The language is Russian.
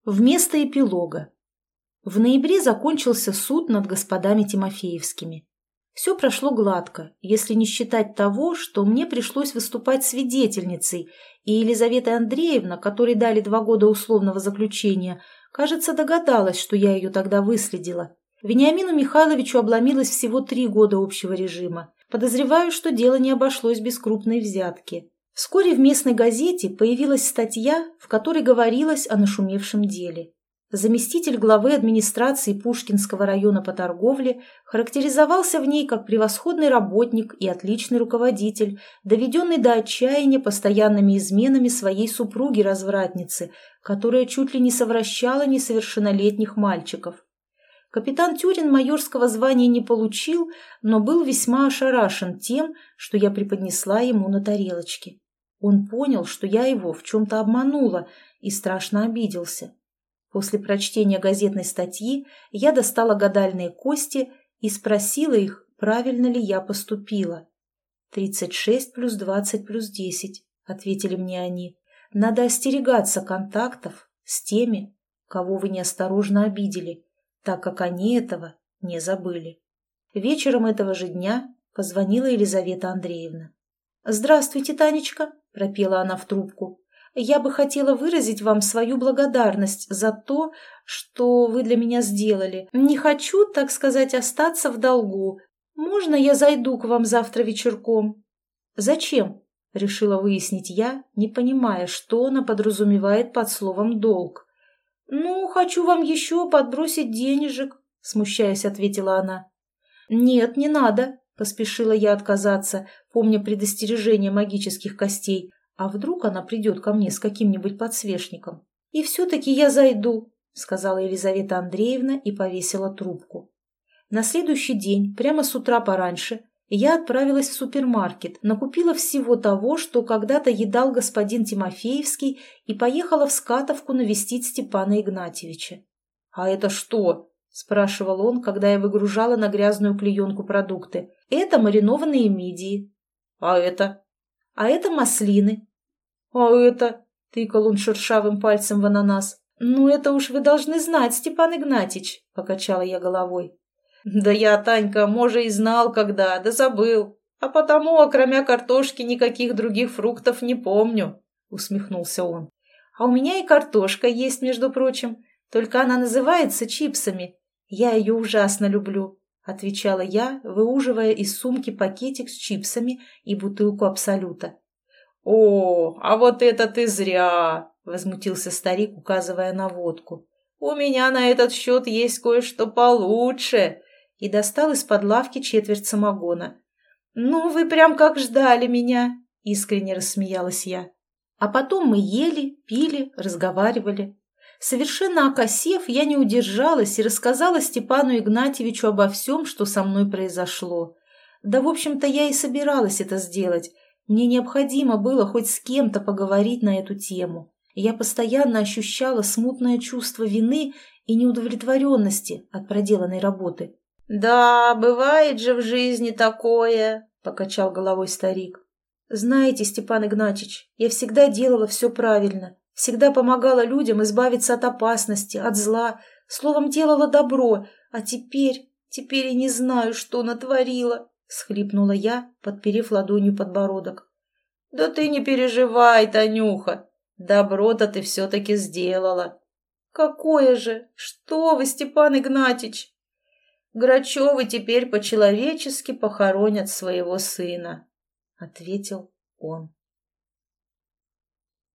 Вместо эпилога. В ноябре закончился суд над господами Тимофеевскими. Все прошло гладко, если не считать того, что мне пришлось выступать свидетельницей, и Елизавета Андреевна, которой дали 2 года условного заключения, кажется, догадалась, что я ее тогда выследила. Вениамину Михайловичу обломилось всего 3 года общего режима. Подозреваю, что дело не обошлось без крупной взятки. Вскоре в местной газете появилась статья, в которой говорилось о нашумевшем деле. Заместитель главы администрации Пушкинского района по торговле характеризовался в ней как превосходный работник и отличный руководитель, доведенный до отчаяния постоянными изменами своей супруги-развратницы, которая чуть ли не совращала несовершеннолетних мальчиков. Капитан Тюрин майорского звания не получил, но был весьма ошарашен тем, что я преподнесла ему на тарелочке. Он понял, что я его в чем-то обманула, и страшно обиделся. После прочтения газетной статьи я достала гадальные кости и спросила их, правильно ли я поступила. 36 плюс 20 плюс 10, ответили мне они. Надо остерегаться контактов с теми, кого вы неосторожно обидели, так как они этого не забыли. Вечером этого же дня позвонила Елизавета Андреевна. «Здравствуйте, Танечка», – пропела она в трубку. «Я бы хотела выразить вам свою благодарность за то, что вы для меня сделали. Не хочу, так сказать, остаться в долгу. Можно я зайду к вам завтра вечерком?» «Зачем?» – решила выяснить я, не понимая, что она подразумевает под словом «долг». «Ну, хочу вам еще подбросить денежек», – смущаясь, ответила она. «Нет, не надо», – поспешила я отказаться, помня предостережение магических костей. А вдруг она придет ко мне с каким-нибудь подсвечником? «И все-таки я зайду», — сказала Елизавета Андреевна и повесила трубку. На следующий день, прямо с утра пораньше, я отправилась в супермаркет, накупила всего того, что когда-то едал господин Тимофеевский, и поехала в Скатовку навестить Степана Игнатьевича. «А это что?» — спрашивал он, когда я выгружала на грязную клеенку продукты. «Это маринованные мидии». «А это?» «А это маслины». «А это?» — тыкал он шершавым пальцем в ананас. «Ну, это уж вы должны знать, Степан Игнатьич», — покачала я головой. «Да я, Танька, может, и знал когда, да забыл. А потому, окромя картошки, никаких других фруктов не помню», — усмехнулся он. «А у меня и картошка есть, между прочим, только она называется чипсами. Я ее ужасно люблю», — отвечала я, выуживая из сумки пакетик с чипсами и бутылку Абсолюта. «О, а вот это ты зря!» — возмутился старик, указывая на водку. «У меня на этот счет есть кое-что получше!» И достал из-под лавки четверть самогона. «Ну, вы прям как ждали меня!» — искренне рассмеялась я. А потом мы ели, пили, разговаривали. Совершенно окосев, я не удержалась и рассказала Степану Игнатьевичу обо всем, что со мной произошло. Да, в общем-то, я и собиралась это сделать. Мне необходимо было хоть с кем-то поговорить на эту тему. Я постоянно ощущала смутное чувство вины и неудовлетворенности от проделанной работы. «Да, бывает же в жизни такое», — покачал головой старик. «Знаете, Степан Игнатьич, я всегда делала все правильно. Всегда помогала людям избавиться от опасности, от зла, словом, делала добро, а теперь и не знаю, что натворила», — схлипнула я, подперев ладонью подбородок. «Да ты не переживай, Танюха, добро-то ты все-таки сделала». «Какое же? Что вы, Степан Игнатьич?» «Грачевы теперь по-человечески похоронят своего сына», — ответил он.